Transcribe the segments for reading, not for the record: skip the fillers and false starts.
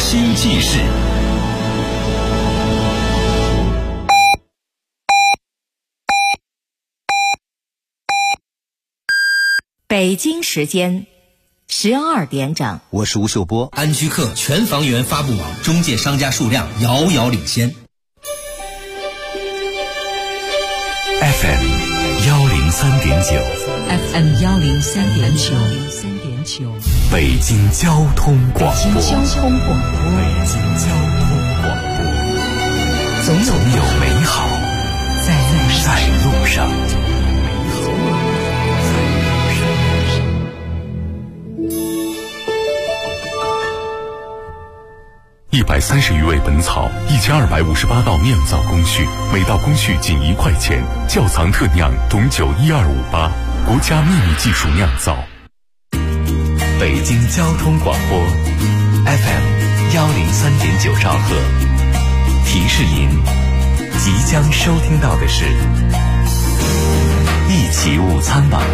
新纪事。 北京时间12点整， 我是吴秀波。 安居客全房源发布网中介商家数量遥遥领先。 FM 103.9 FM 103.9， 北京交通广播。总有美好在路上。130余味本草，1258道酿造工序，每道工序仅1块钱。窖藏特酿董酒12588，国家秘密技术酿造。北京交通广播 FM 103.9兆赫。提示您，即将收听到的是一起午餐吧。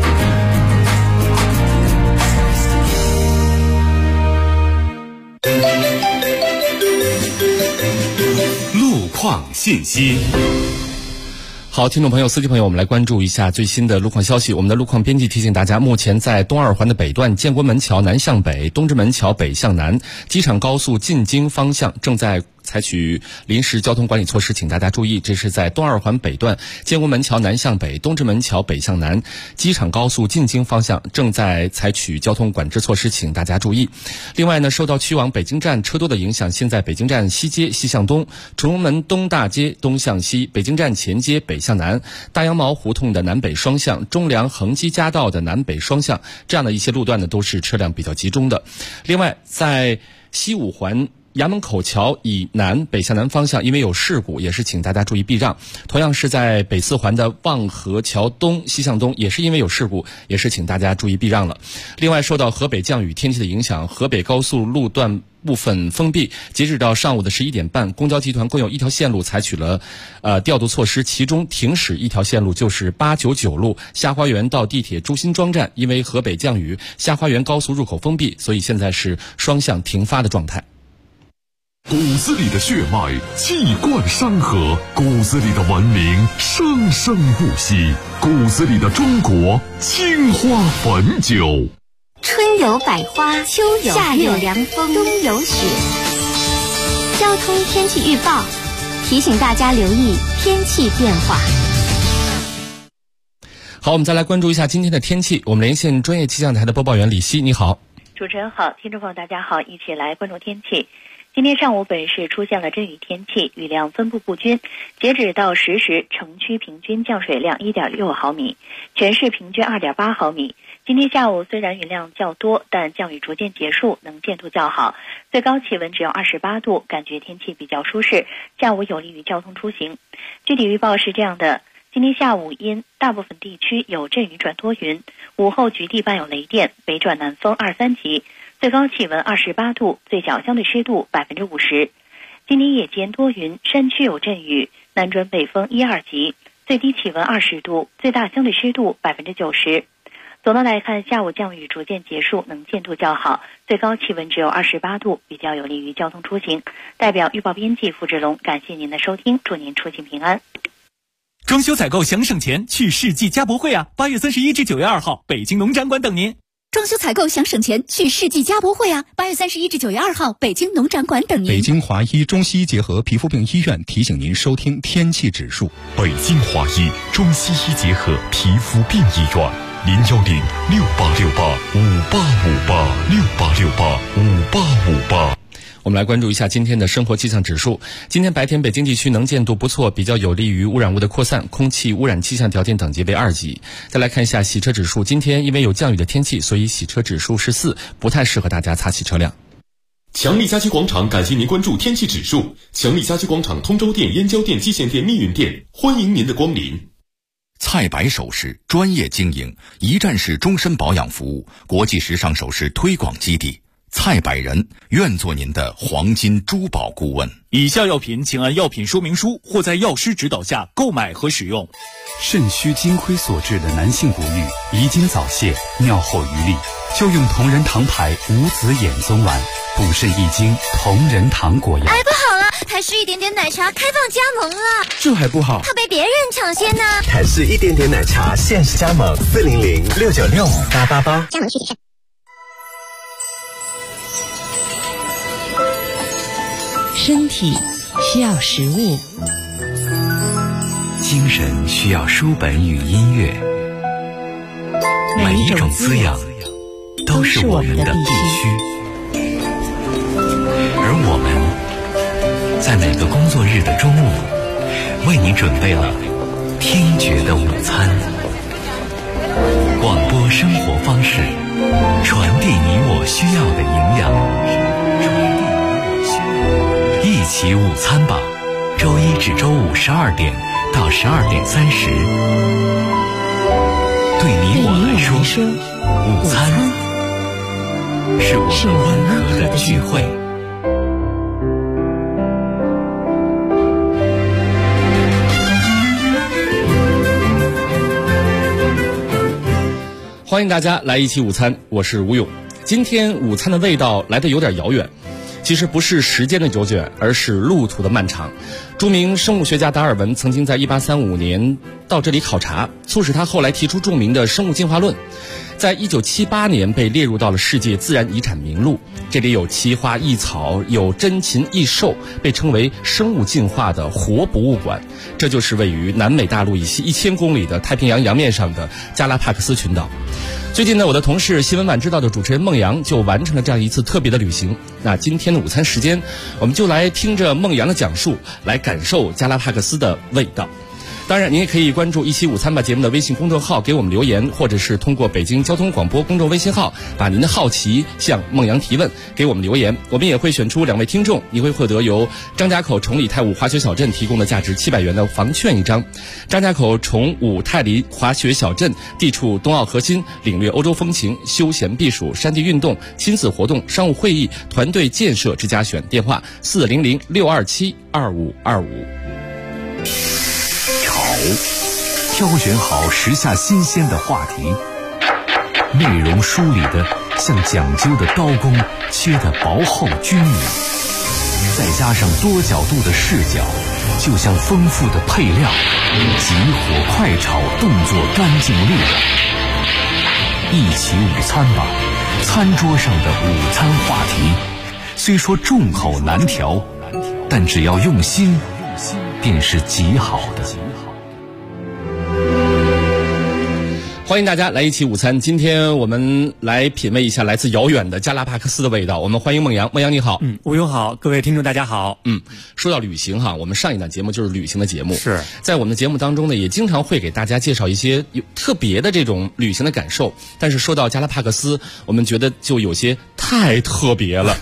路况信息。 好，听众朋友、司机朋友，我们来关注一下最新的路况消息。我们的路况编辑提醒大家，目前在东二环的北段建国门桥南向北、东直门桥北向南、机场高速进京方向正在采取临时交通管理措施，请大家注意，这是在东二环北段建国门桥南向北、东直门桥北向南、机场高速进京方向正在采取交通管制措施，请大家注意。另外呢，受到去往北京站车多的影响，现在北京站西街西向东、崇文门东大街东向西、北京站前街北向南、大羊毛胡同的南北双向、中粮恒基夹道的南北双向，这样的一些路段呢，都是车辆比较集中的。另外，在西五环衙门口桥以南北向南方向，因为有事故，也是请大家注意避让。同样是在北四环的望河桥东西向东，也是因为有事故，也是请大家注意避让了。另外，受到河北降雨天气的影响，河北高速路段部分封闭，截止到上午的11点半，公交集团共有1条线路采取了调度措施，其中停驶1条线路就是899路夏花园到地铁中心庄站，因为河北降雨，夏花园高速入口封闭，所以现在是双向停发的状态。 骨子里的血脉气贯山河，骨子里的文明生生不息，骨子里的中国青花汾酒。 春有百花，秋有夏有凉风，冬有雪。交通天气预报提醒大家留意天气变化。 好，我们再来关注一下今天的天气。我们连线专业气象台的播报员李希，你好。 主持人好，听众朋友大家好，一起来关注天气。今天上午本市出现了阵雨天气，雨量分布不均，截止到10时，城区平均降水量 1.6 毫米，全市平均 2.8 毫米。今天下午虽然雨量较多，但降雨逐渐结束，能见度较好，最高气温只有28度，感觉天气比较舒适，下午有利于交通出行。具体预报是这样的，今天下午因大部分地区有阵雨转多云，午后局地伴有雷电，北转南风2、3级，最高气温28度，最小相对湿度50%。今天夜间多云，山区有阵雨，南转北风1、2级，最低气温20度，最大相对湿度90%。总的来看，下午降雨逐渐结束，能见度较好，最高气温只有28度，比较有利于交通出行。代表预报编辑付志龙，感谢您的收听，祝您出行平安。 装修采购想省钱，去世纪家博会啊！8月31至9月2号，北京农展馆等您。 装修采购想省钱，去世纪家博会啊！8月31至9月2号，北京农展馆等您。 北京华医中西医结合皮肤病医院提醒您收听天气指数。 北京华医中西医结合皮肤病医院，0106868585858，68685858。 我们来关注一下今天的生活气象指数。今天白天北京地区能见度不错，比较有利于污染物的扩散，空气污染气象条件等级为2级。再来看一下洗车指数，今天因为有降雨的天气，所以洗车指数是4，不太适合大家擦洗车辆。 强力家居广场感谢您关注天气指数。强力家居广场通州店、燕郊店、蓟县店、密云店，欢迎您的光临。 菜百首饰专业经营，一站式终身保养服务，国际时尚首饰推广基地。 蔡百人愿做您的黄金珠宝顾问。 以下药品请按药品说明书或在药师指导下购买和使用。 肾虚金亏所致的男性不育、遗精早泄、尿后余力，就用同仁堂牌无籽眼松丸，补肾益精同仁堂果药。 哎，不好了，台式一点点奶茶开放加盟了， 这还不好， 怕被别人抢先呢。 台式一点点奶茶限时加盟，400-696-5888， 加盟具体看。 身体需要食物， 精神需要书本与音乐，每一种滋养都是我们的必须。而我们在每个工作日的中午，为你准备了听觉的午餐。广播生活方式，传递你我需要的营养。一起午餐吧，周一至周五12点到12点30。对你我来说，午餐是我们温和的聚会。 欢迎大家来一起午餐，我是吴勇。今天午餐的味道来得有点遥远，其实不是时间的久远，而是路途的漫长。著名生物学家达尔文曾经在1835年到这里考察，促使他后来提出著名的生物进化论，在1978年被列入到了世界自然遗产名录。这里有奇花异草，有珍禽异兽，被称为生物进化的活博物馆。这就是位于南美大陆以西1000公里的太平洋洋面上的加拉帕克斯群岛。最近呢，我的同事新闻晚知道的主持人孟阳就完成了这样一次特别的旅行。那今天的午餐时间，我们就来听着孟阳的讲述，来感受加拉帕克斯的味道。当然您也可以关注一期午餐吧节目的微信公众号给我们留言，或者是通过北京交通广播公众微信号把您的好奇向孟阳提问，给我们留言。我们也会选出2位听众，你会获得由张家口崇礼太武滑雪小镇提供的价值700元的房券1张。张家口崇武太里滑雪小镇地处冬奥核心，领略欧洲风情，休闲避暑、山地运动、亲子活动、商务会议、团队建设之家选。电话400-627-2525。 挑选好时下新鲜的话题，内容梳理的像讲究的刀工，切得薄厚均匀，再加上多角度的视角，就像丰富的配料，急火快炒，动作干净利落。一起午餐吧，餐桌上的午餐话题，虽说众口难调，但只要用心，便是极好的。 欢迎大家来一起午餐。今天我们来品味一下来自遥远的加拉帕克斯的味道。我们欢迎孟阳。孟阳你好。 吴勇好，各位听众大家好。 说到旅行哈，我们上一档节目就是旅行的节目。 是在我们的节目当中呢，也经常会给大家介绍一些有特别的这种旅行的感受。但是说到加拉帕克斯，我们觉得就有些太特别了。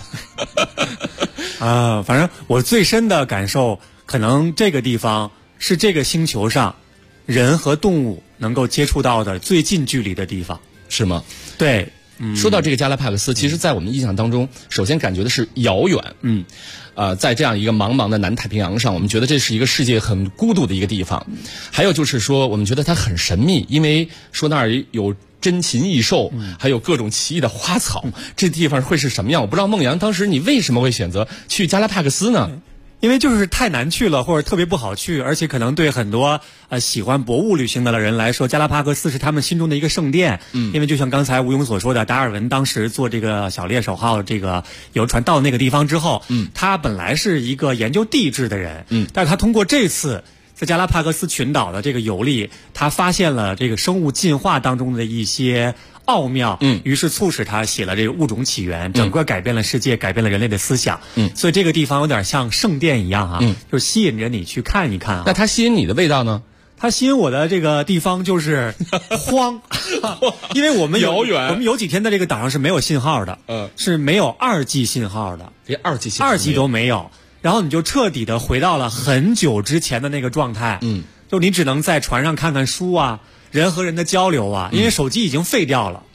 反正我最深的感受，可能这个地方是这个星球上人和动物能够接触到的最近距离的地方， 是吗？ 对。 说到这个加拉帕克斯，其实在我们印象当中，首先感觉的是遥远。在这样一个茫茫的南太平洋上，我们觉得这是一个世界很孤独的一个地方。还有就是说，我们觉得它很神秘，因为说那儿有珍禽异兽，还有各种奇异的花草。这地方会是什么样？我不知道孟阳当时你为什么会选择去加拉帕克斯呢？ 因为就是太难去了，或者特别不好去，而且可能对很多喜欢博物旅行的人来说，加拉帕戈斯是他们心中的一个圣殿。因为就像刚才吴勇所说的，达尔文当时做这个小猎手号这个游船到那个地方之后，他本来是一个研究地质的人，但是他通过这次在加拉帕戈斯群岛的这个游历，他发现了这个生物进化当中的一些奥妙，于是促使他写了这个物种起源，整个改变了世界，改变了人类的思想。所以这个地方有点像圣殿一样啊，就吸引着你去看一看啊。 那它吸引你的味道呢？ 它吸引我的这个地方就是荒，因为我们遥远， 我们有几天在这个岛上是没有信号的，是没有2G 信号的， 连2G 都没有。然后你就彻底的回到了很久之前的那个状态，就你只能在船上看看书啊，人和人的交流啊，因为手机已经废掉了。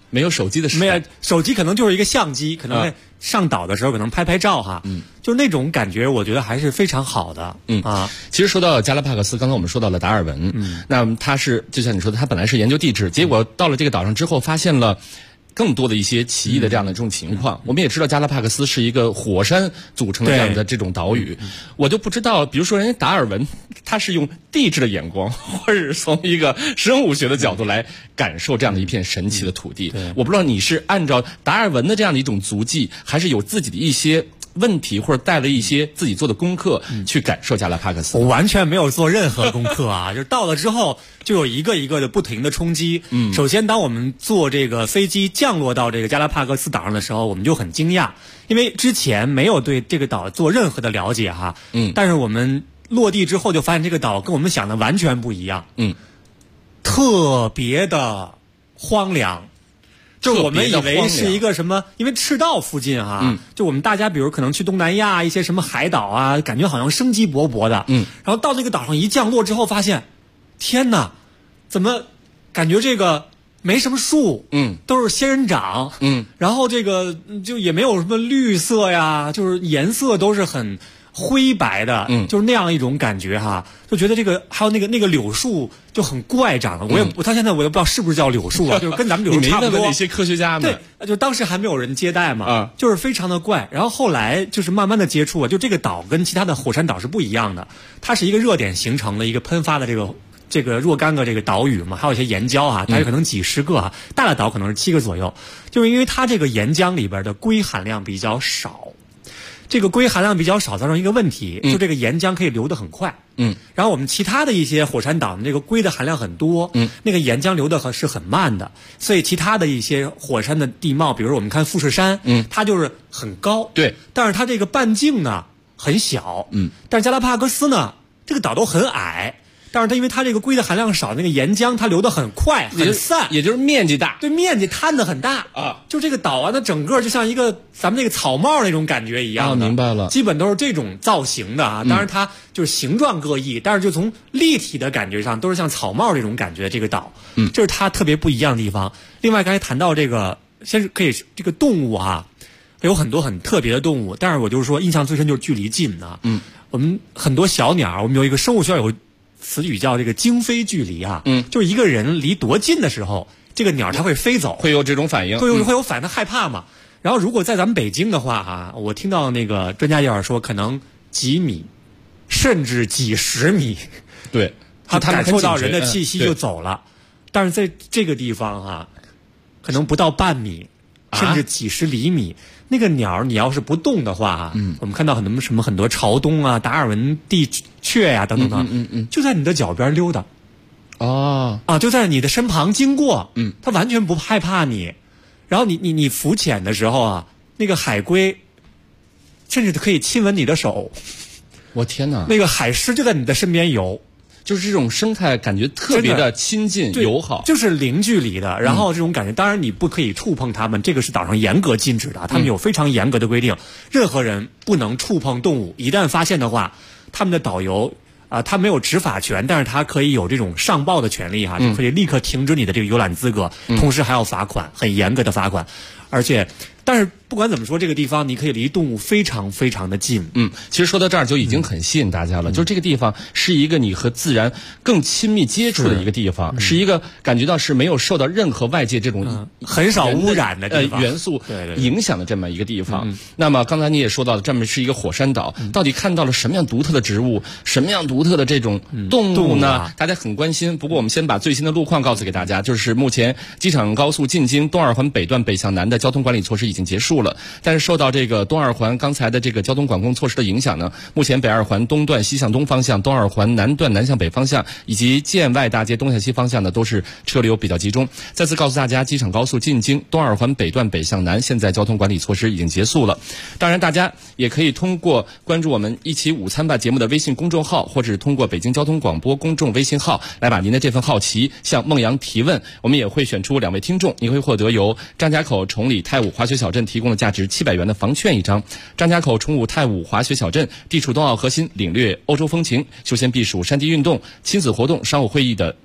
没有手机的时代， 没有手机可能就是一个相机，可能上岛的时候可能拍照哈，就那种感觉，我觉得还是非常好的。 其实说到加拉帕戈斯，刚刚我们说到了达尔文，那他是就像你说的，他本来是研究地质，结果到了这个岛上之后，发现了更多的一些奇异的这样的这种情况。我们也知道加拉帕戈斯是一个火山组成的这样的这种岛屿，我就不知道，比如说人家达尔文，他是用地质的眼光，或者是从一个生物学的角度来感受这样的一片神奇的土地。我不知道你是按照达尔文的这样的一种足迹，还是有自己的一些问题，或者带了一些自己做的功课去感受加拉帕戈斯。 我完全没有做任何功课啊，就是到了之后就有一个一个的不停的冲击。首先当我们坐这个飞机降落到这个加拉帕戈斯岛上的时候，我们就很惊讶，因为之前没有对这个岛做任何的了解哈。但是我们落地之后就发现这个岛跟我们想的完全不一样。特别的荒凉。就我们以为是一个什么，因为赤道附近哈，就我们大家比如可能去东南亚一些什么海岛啊，感觉好像生机勃勃的，然后到这个岛上一降落之后，发现，天哪，怎么感觉这个没什么树，都是仙人掌，然后这个就也没有什么绿色呀，就是颜色都是很灰白的，就是那样一种感觉哈，就觉得这个还有那个柳树就很怪长的，他现在我也不知道是不是叫柳树啊，就是跟咱们柳树差不多。 你没问问那些科学家们？ 对，就当时还没有人接待嘛，就是非常的怪。然后后来就是慢慢的接触啊，就这个岛跟其他的火山岛是不一样的，它是一个热点形成的一个喷发的这个若干个这个岛屿嘛，还有一些岩礁啊，大约可能几十个啊，大的岛可能是7个左右，就是因为它这个岩浆里边的硅含量比较少。这个硅含量比较少，造成一个问题，就这个岩浆可以流得很快。然后我们其他的一些火山岛，这个硅的含量很多，那个岩浆流的是很慢的，所以其他的一些火山的地貌，比如我们看富士山，它就是很高， 对， 但是它这个半径呢很小，但是加拉帕戈斯呢，这个岛都很矮。但是它因为它这个硅的含量少，那个岩浆它流得很快很散， 也就是面积大， 对，面积摊得很大啊。就这个岛啊，它整个就像一个咱们这个草帽那种感觉一样的。 明白了， 基本都是这种造型的啊。当然它就是形状各异，但是就从立体的感觉上都是像草帽这种感觉。这个岛，这是它特别不一样的地方。另外刚才谈到这个，先是可以这个动物啊，有很多很特别的动物，但是我就是说印象最深就是距离近啊。我们很多小鸟，我们有一个生物学校有词语叫这个惊飞距离啊，就是一个人离多近的时候，这个鸟它会飞走， 会有这种反应， 会有反应，它害怕嘛。然后如果在咱们北京的话啊，我听到那个专家也说，可能几米，甚至几十米， 对， 它感受到人的气息就走了。但是在这个地方啊，可能不到半米，甚至几十厘米。那个鸟你要是不动的话，我们看到很多朝东啊、达尔文地雀呀、等等的，就在你的脚边溜达，就在你的身旁经过，它完全不害怕你。然后你浮潜的时候啊，那个海龟甚至可以亲吻你的手， 我天哪！ 那个海狮就在你的身边游。 就是这种生态感觉特别的亲近友好， 就是零距离的。然后这种感觉，当然你不可以触碰它们，这个是岛上严格禁止的，他们有非常严格的规定，任何人不能触碰动物。一旦发现的话，他们的导游他没有执法权，但是他可以有这种上报的权利就可以立刻停止你的这个游览资格，同时还要罚款，很严格的罚款。但是不管怎么说，这个地方你可以离动物非常非常的近。 其实说到这儿就已经很吸引大家了，就是这个地方是一个你和自然更亲密接触的一个地方，是一个感觉到是没有受到任何外界这种很少污染的地方元素影响的这么一个地方。那么刚才你也说到了，这么是一个火山岛，到底看到了什么样独特的植物，什么样独特的这种动物呢？大家很关心。不过我们先把最新的路况告诉给大家，就是目前机场高速进京东二环北段北向南的交通管理措施已经结束了，但是受到这个东二环刚才的这个交通管控措施的影响呢，目前北二环东段西向东方向、东二环南段南向北方向以及建外大街东向西方向呢，都是车流比较集中。再次告诉大家，机场高速进京东二环北段北向南现在交通管理措施已经结束了。当然大家也可以通过关注我们一起午餐吧节目的微信公众号，或者是通过北京交通广播公众微信号来把您的这份好奇向孟阳提问。我们也会选出2位听众，你会获得由张家口崇礼太武滑雪小镇提供的价值700元的房券1张。张家口崇武太武滑雪小镇地处冬奥核心，领略欧洲风情，休闲避暑、山地运动、亲子活动、商务会议的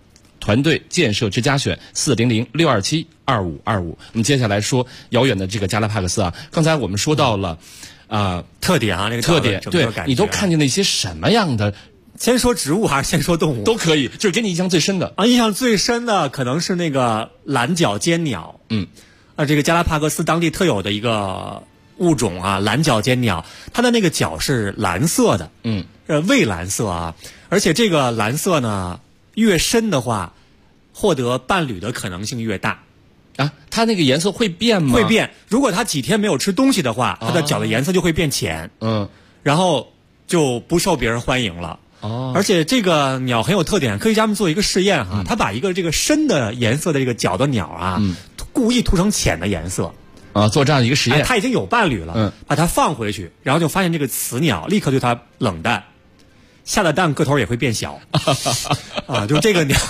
团队建设之家选400-627-2525。我们接下来说遥远的这个加拉帕戈斯啊，刚才我们说到了特点啊，那个特点，对，你都看见那些什么样的？ 先说植物还是先说动物？ 都可以，就是给你印象最深的啊。印象最深的可能是那个蓝角尖鸟，这个加拉帕戈斯当地特有的一个物种啊，蓝角尖鸟，它的那个角是蓝色的，蔚蓝色啊，而且这个蓝色呢，越深的话，获得伴侣的可能性越大。 啊，它那个颜色会变吗？ 会变。如果它几天没有吃东西的话，它的角的颜色就会变浅，然后就不受别人欢迎了。而且这个鸟很有特点，科学家们做一个试验哈，他把一个这个深的颜色的这个角的鸟啊，故意涂成浅的颜色啊，做这样一个实验。 他已经有伴侣了，把它放回去，然后就发现这个雌鸟立刻对它冷淡，下的蛋个头也会变小啊，就是这个鸟，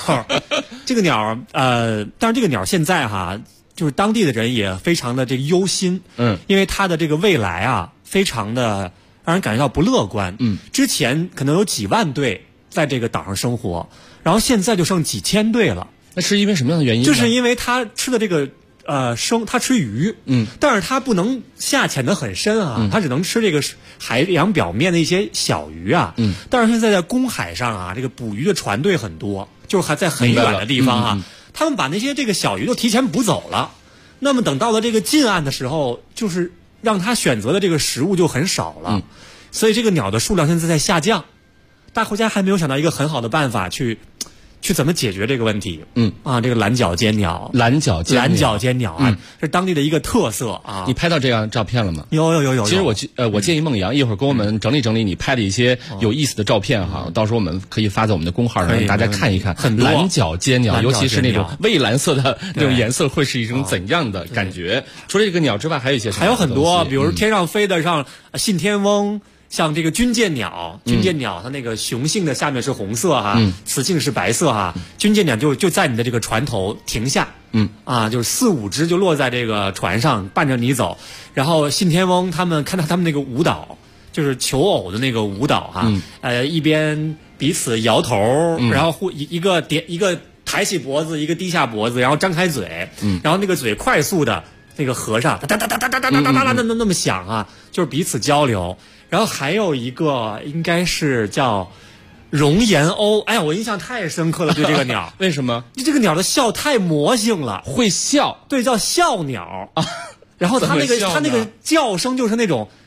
但是这个鸟现在哈，就是当地的人也非常的这个忧心，因为它的这个未来啊，非常的让人感觉到不乐观。之前可能有几万对在这个岛上生活，然后现在就剩几千对了。 那是因为什么样的原因呢？ 就是因为它吃的这个它吃鱼，但是它不能下潜得很深啊，它只能吃这个海洋表面的一些小鱼啊。但是现在在公海上啊，这个捕鱼的船队很多，就是还在很远的地方啊，他们把那些这个小鱼都提前捕走了。那么等到了这个近岸的时候，就是让它选择的这个食物就很少了，所以这个鸟的数量现在在下降。大国家还没有想到一个很好的办法去怎么解决这个问题。这个蓝角尖鸟，蓝角尖鸟啊，是当地的一个特色啊。 你拍到这样照片了吗？ 有。 其实我建议孟阳一会儿给我们整理整理你拍的一些有意思的照片哈，到时候我们可以发在我们的公号上让大家看一看。蓝角尖鸟，尤其是那种蔚蓝色的那种颜色，会是一种怎样的感觉？除了这个鸟之外，还有一些什么？ 还有很多，比如天上飞的像信天翁。像这个军舰鸟，它那个雄性的下面是红色哈，雌性是白色哈。军舰鸟就在你的这个船头停下，就是4、5只就落在这个船上伴着你走。然后信天翁他们看到他们那个舞蹈，就是求偶的那个舞蹈哈，一边彼此摇头，然后一个抬起脖子，一个低下脖子，然后张开嘴，然后那个嘴快速的那个合上，哒哒哒哒哒哒哒哒哒那么响啊，就是彼此交流。然后还有一个应该是叫熔岩鸥，哎呀，我印象太深刻了，对这个鸟。 为什么？ 这个鸟的笑太魔性了， 会笑， 对，叫笑鸟啊。然后它那个叫声就是那种，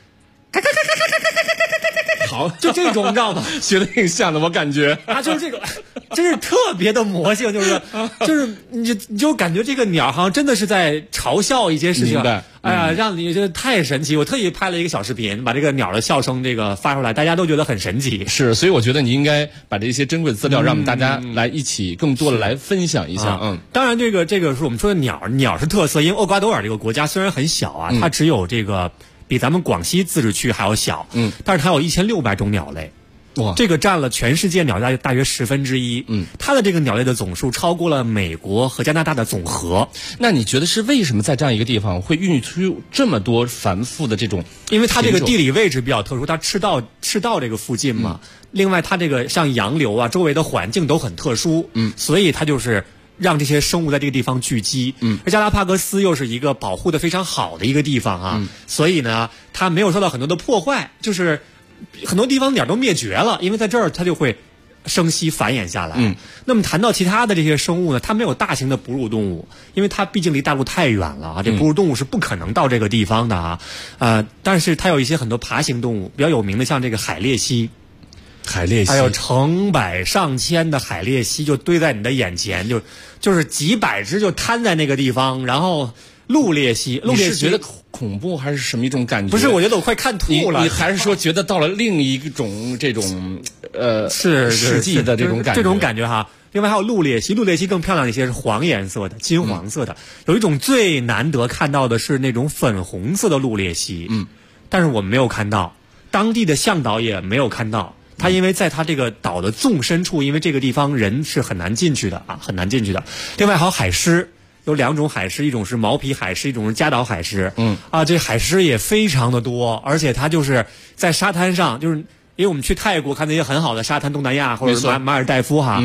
好， 就这种，你知道吗？ 学的挺像的，我感觉啊，就是这个，真是特别的魔性，就是你就感觉这个鸟好像真的是在嘲笑一些事情。 明白。 哎呀，让你觉得太神奇！我特意拍了一个小视频，把这个鸟的笑声这个发出来，大家都觉得很神奇。 是，所以我觉得你应该把这些珍贵的资料，让我们大家来一起更多的来分享一下。 当然这个是我们说的鸟是特色，因为厄瓜多尔这个国家虽然很小啊，它只有这个比咱们广西自治区还要小，但是它有1600种鸟类。 哇， 这个占了全世界鸟类大约1/10。它的这个鸟类的总数超过了美国和加拿大的总和。 那你觉得是为什么在这样一个地方会孕育出这么多繁复的这种？ 因为它这个地理位置比较特殊，它赤道这个附近嘛。另外，它这个像洋流啊，周围的环境都很特殊。所以它就是让这些生物在这个地方聚集。而加拉帕戈斯又是一个保护的非常好的一个地方啊，所以呢，它没有受到很多的破坏，就是很多地方鸟都灭绝了，因为在这儿它就会生息繁衍下来。那么谈到其他的这些生物呢，它没有大型的哺乳动物，因为它毕竟离大陆太远了啊，这哺乳动物是不可能到这个地方的啊。但是它有一些很多爬行动物，比较有名的像这个海鬣蜥，还有成百上千的海鬣蜥就堆在你的眼前，就是几百只就摊在那个地方，然后。陆鬣蜥是觉得恐怖还是什么一种感觉？ 不是，我觉得我快看吐了。 你还是说觉得到了另一种这种世纪的这种感觉？ 这种感觉哈。另外还有陆鬣蜥，陆鬣蜥更漂亮一些，是黄颜色的、金黄色的。有一种最难得看到的是那种粉红色的陆鬣蜥，但是我们没有看到，当地的向导也没有看到。它因为在它这个岛的纵深处，因为这个地方人是很难进去的啊，很难进去的。另外还有海狮。有2种海狮，一种是毛皮海狮，一种是加岛海狮。这海狮也非常的多，而且它就是在沙滩上，就是因为我们去泰国看那些很好的沙滩，东南亚或者马尔代夫哈，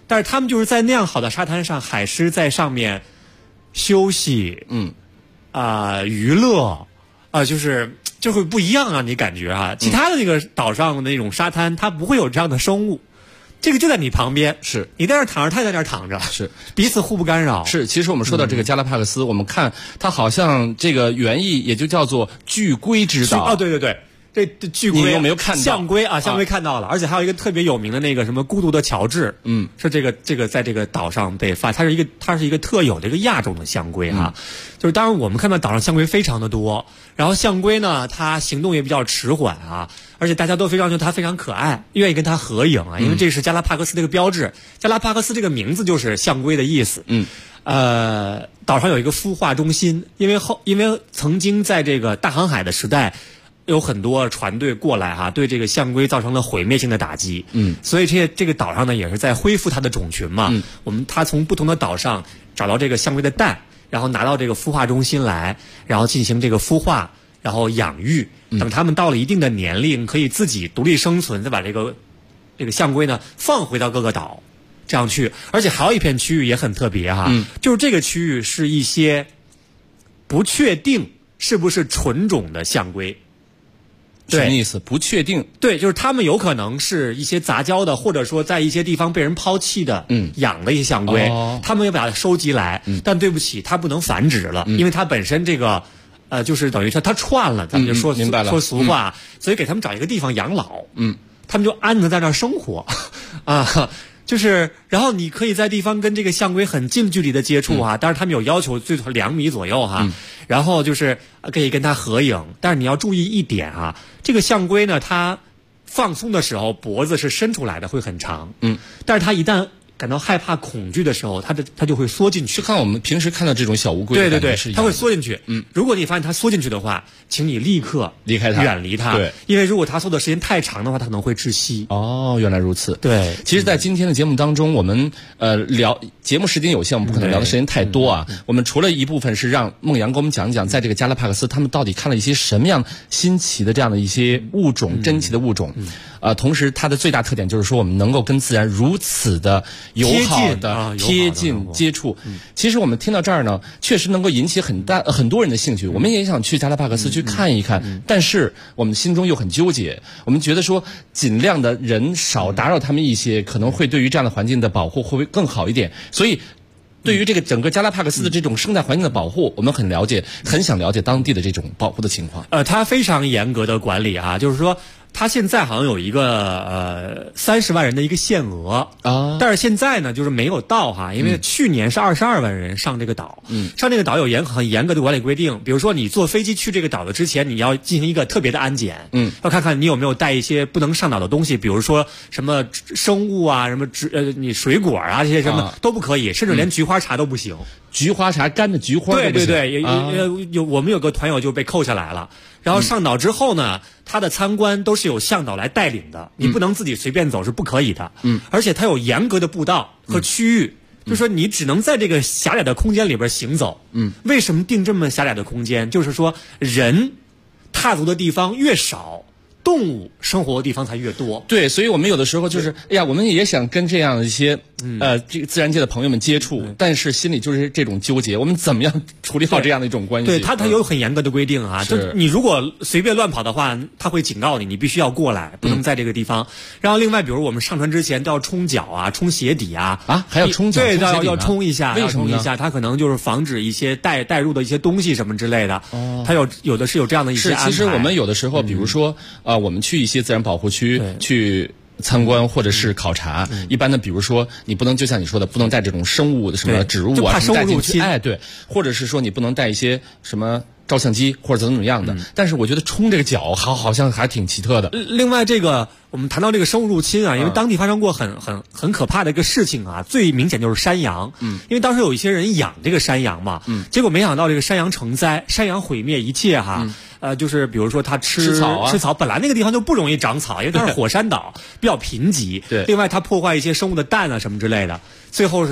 但是他们就是在那样好的沙滩上，海狮在上面休息，娱乐，就会不一样啊，你感觉啊，其他的那个岛上的那种沙滩，它不会有这样的生物。这个就在你旁边， 是你在那儿躺着，他在那儿躺着， 是彼此互不干扰。 是，其实我们说到这个加拉帕戈斯，我们看它好像这个原意也就叫做巨龟之岛。 哦，对对对。这巨龟， 你有没有看到象龟啊？象龟看到了，而且还有一个特别有名的那个什么孤独的乔治，是这个在这个岛上被发，它是一个特有的一个亚种的象龟哈，就是当然我们看到岛上象龟非常的多，然后象龟呢它行动也比较迟缓啊，而且大家都非常觉得它非常可爱，愿意跟它合影啊，因为这是加拉帕戈斯这个标志，加拉帕戈斯这个名字就是象龟的意思，岛上有一个孵化中心，因为曾经在这个大航海的时代。有很多船队过来哈，对这个象龟造成了毁灭性的打击。所以这个岛上呢也是在恢复它的种群嘛。它从不同的岛上找到这个象龟的蛋，然后拿到这个孵化中心来，然后进行这个孵化，然后养育。等它们到了一定的年龄，可以自己独立生存，再把这个象龟呢放回到各个岛，这样去。而且还有一片区域也很特别哈，就是这个区域是一些不确定是不是纯种的象龟。 什么意思？不确定。 对，就是他们有可能是一些杂交的，或者说在一些地方被人抛弃的，养的一些象龟，他们要把它收集来，但对不起，它不能繁殖了，因为它本身这个，就是等于说它串了，咱们就说明白了， 说俗话，所以给他们找一个地方养老，他们就安着在那儿生活，啊。就是，然后你可以在地方跟这个象龟很近距离的接触哈，当然他们有要求，最多2米左右哈，然后就是可以跟它合影，但是你要注意一点啊，这个象龟呢，它放松的时候脖子是伸出来的，会很长，但是它一旦感到害怕、恐惧的时候，它就会缩进去。 就看我们平时看到这种小乌龟， 对，它会缩进去。如果你发现它缩进去的话，请你立刻离开它， 远离它。对，因为如果它缩的时间太长的话，它可能会窒息。 哦，原来如此。 对， 其实，在今天的节目当中，我们聊节目时间有限，我们不可能聊的时间太多啊。我们除了一部分是让孟阳给我们讲一讲，在这个加拉帕戈斯，他们到底看了一些什么样新奇的这样的一些物种，珍奇的物种。同时它的最大特点就是说，我们能够跟自然如此的友好的贴近接触。其实我们听到这儿呢，确实能够引起很多人的兴趣。我们也想去加拉帕戈斯去看一看，但是我们心中又很纠结。我们觉得说，尽量的人少打扰他们一些，可能会对于这样的环境的保护会更好一点。所以，对于这个整个加拉帕戈斯的这种生态环境的保护，我们很了解，很想了解当地的这种保护的情况。 它非常严格的管理啊，就是说。他现在好像有一个30万人的一个限额啊，但是现在呢就是没有到哈，因为去年是22万人上这个岛，上这个岛有很严格的管理规定，比如说你坐飞机去这个岛的之前，你要进行一个特别的安检，要看看你有没有带一些不能上岛的东西，比如说什么生物啊，什么你水果啊这些什么都不可以，甚至连菊花茶都不行。 菊花茶干的菊花都不行。 对，我们有个团友就被扣下来了。然后上岛之后呢，他的参观都是有向导来带领的，你不能自己随便走是不可以的。而且它有严格的步道和区域，就是说你只能在这个狭窄的空间里边行走。为什么定这么狭窄的空间？就是说人踏足的地方越少，动物生活的地方才越多。 对，所以我们有的时候就是，哎呀，我们也想跟这样一些这个自然界的朋友们接触，但是心里就是这种纠结，我们怎么样处理好这样的一种关系？ 对，它有很严格的规定啊，就是你如果随便乱跑的话，他会警告你，你必须要过来，不能在这个地方。然后另外，比如我们上船之前都要冲脚啊，冲鞋底啊， 还要冲脚， 对，要冲一下， 为什么呢？ 它可能就是防止一些带入的一些东西什么之类的。它有的是有这样的一些安排。 其实我们有的时候，比如说我们去一些自然保护区去参观或者是考察，一般的比如说你不能就像你说的，不能带这种生物的什么植物啊，什么带进去，对，或者是说你不能带一些什么照相机或者怎么样的。但是我觉得冲这个脚好像还挺奇特的。 另外这个我们谈到这个生物入侵啊，因为当地发生过很可怕的一个事情啊，最明显就是山羊。因为当时有一些人养这个山羊嘛，结果没想到这个山羊成灾，山羊毁灭一切哈。就是比如说它吃草，本来那个地方就不容易长草，因为它是火山岛，比较贫瘠。 对， 另外它破坏一些生物的蛋啊什么之类的，最后是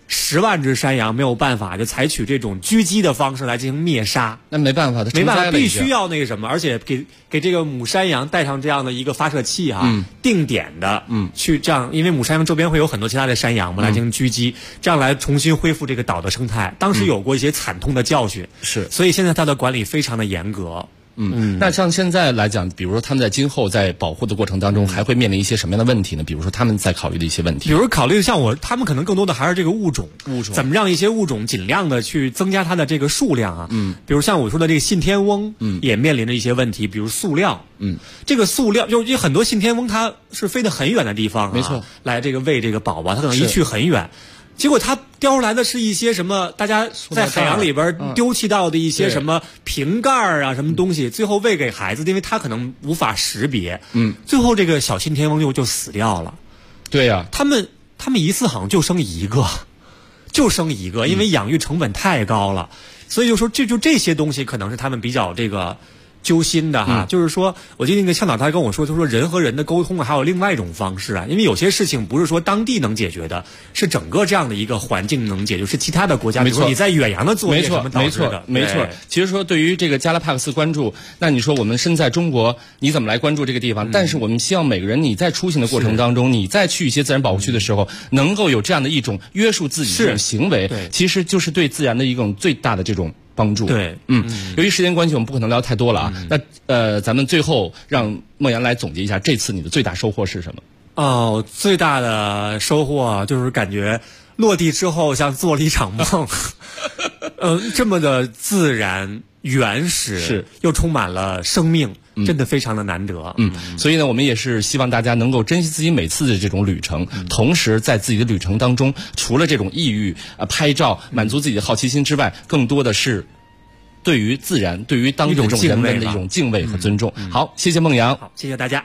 10万只山羊没有办法，就采取这种狙击的方式来进行灭杀。 那没办法， 没办法，必须要那个什么，而且给这个母山羊带上这样的一个发射器定点的，去这样，因为母山羊周边会有很多其他的山羊嘛，来进行狙击，这样来重新恢复这个岛的生态。当时有过一些惨痛的教训， 是， 所以现在它的管理非常的严格。 那像现在来讲，比如说他们在今后在保护的过程当中，还会面临一些什么样的问题呢？比如说他们在考虑的一些问题， 比如考虑像他们可能更多的还是这个物种，怎么让一些物种尽量的去增加它的这个数量啊？比如像我说的这个信天翁，也面临着一些问题，比如塑料，这个塑料就是很多信天翁它是飞得很远的地方， 没错， 来这个喂这个宝宝，它可能一去很远。结果它叼出来的是一些什么？大家在海洋里边丢弃到的一些什么瓶盖啊，什么东西，最后喂给孩子，因为他可能无法识别。最后这个小信天翁就死掉了。 对呀， 他们一次好像就生一个，因为养育成本太高了，所以就说就这些东西可能是他们比较这个揪心的哈，就是说，我记得那个向导他跟我说，就是说人和人的沟通还有另外一种方式啊，因为有些事情不是说当地能解决的，是整个这样的一个环境能解决，是其他的国家，比如说你在远洋的作业什么导致的， 没错。其实说对于这个加拉帕戈斯关注，那你说我们身在中国，你怎么来关注这个地方？但是我们希望每个人你在出行的过程当中，你在去一些自然保护区的时候，能够有这样的一种约束自己的这种行为，其实就是对自然的一种最大的这种帮助。 对， 由于时间关系，我们不可能聊太多了啊。那咱们最后让孟阳来总结一下，这次你的最大收获是什么？ 最大的收获就是感觉落地之后像做了一场梦，这么的自然原始， 是又充满了生命。真的非常的难得， 所以呢，我们也是希望大家能够珍惜自己每次的这种旅程，同时在自己的旅程当中，除了这种异域拍照满足自己的好奇心之外，更多的是对于自然、对于当地这种人文的一种敬畏和尊重。好，谢谢孟阳， 好，谢谢大家。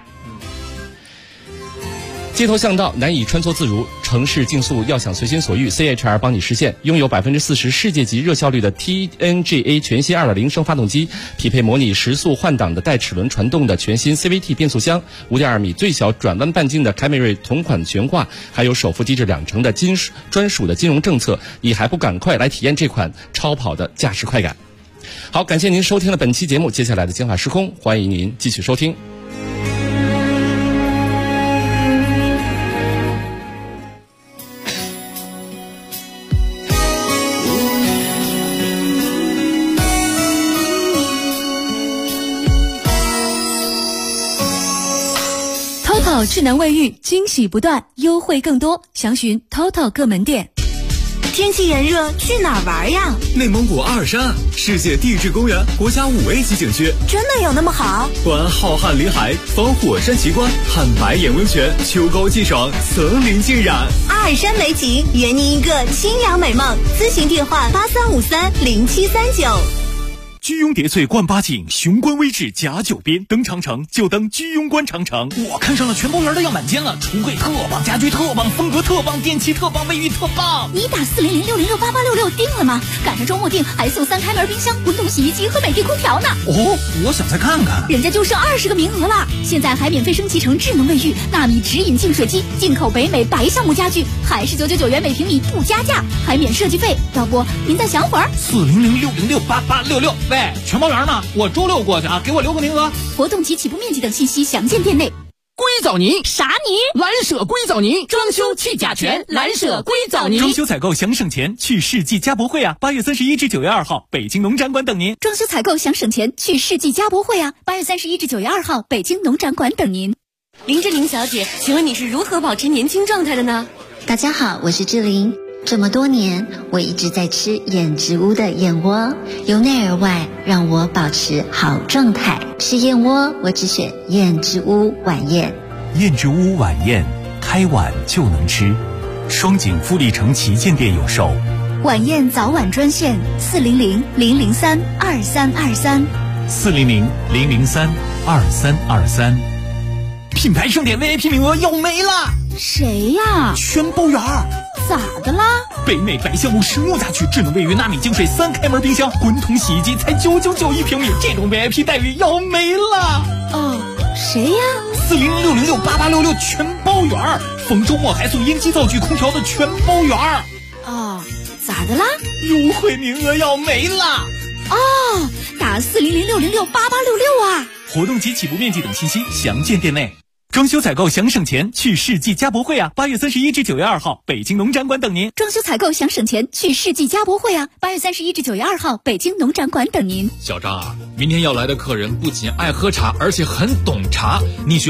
街头巷道难以穿梭自如，城市竞速要想随心所欲 ，CHR 帮你实现。拥有40%世界级热效率的 TNGA 全新2.0升发动机，匹配模拟时速换挡的带齿轮传动的全新 CVT 变速箱，5.2米最小转弯半径的凯美瑞同款悬挂，还有首付低至2成的专属的金融政策，你还不赶快来体验这款超跑的驾驶快感？好，感谢您收听了本期节目，接下来的精华时空，欢迎您继续收听。 智能卫浴惊喜不断，优惠更多，详询 TOTO 各门店。 天气炎热，去哪儿玩呀？ 内蒙古阿尔山，世界地质公园国家5A 级景区， 真的有那么好？ 观浩瀚林海，访火山奇观，看白眼温泉，秋高气爽，森林浸染。 阿尔山美景，圆你一个清凉美梦。咨询电话83530739。 居庸叠翠冠八景，雄关微志甲9边，登长城就登居庸关长城。 我看上了全包园的样板间了，橱柜特棒，家具特棒，风格特棒，电器特棒，卫浴特棒。 你打40060688866定了吗？赶上周末定还送3开门冰箱、滚筒洗衣机和美的空调呢。 我想再看看。 人家就剩20个名额了，现在还免费升级成智能卫浴，纳米直饮净水机，进口北美白橡木家具，还是999元每平米不加价，还免设计费。要不您再想会儿 ？40060688866。喂，全包园呢？我周6过去啊，给我留个名额。 活动及起步面积等信息详见店内。 硅藻泥啥泥？ 蓝舍硅藻泥，装修去甲醛，蓝舍硅藻泥。 装修采购想省钱，去世纪家博会啊！8月31至9月2号，北京农展馆等您。 装修采购想省钱，去世纪家博会啊！8月31至9月2号，北京农展馆等您。 林志玲小姐，请问你是如何保持年轻状态的呢？ 大家好，我是志玲。这么多年，我一直在吃燕之屋的燕窝，由内而外让我保持好状态。吃燕窝，我只选燕之屋晚宴。 燕之屋晚宴，开晚就能吃。双井富力城旗舰店有售。 晚宴早晚专线400-003-2323。 400-003-2323。 品牌盛典 VIP 名额要没了。 谁呀？ 全包园。 咋的啦？ 北美白橡木实木家具，智能卫浴，纳米净水，3开门冰箱，滚筒洗衣机才999一平米，这种 VIP 待遇要没了。 谁呀 ？40060688866全包园，逢周末还送烟机灶具空调的全包园。 咋的啦？ 优惠名额要没了。 哦，打400-606-8866啊！ 活动及起步面积等信息详见店内。装修采购想省钱，去世纪家博会啊！8月31至9月2号，北京农展馆等您。 装修采购想省钱，去世纪家博会啊！8月31至9月2号，北京农展馆等您。 小张啊，明天要来的客人不仅爱喝茶，而且很懂茶，你去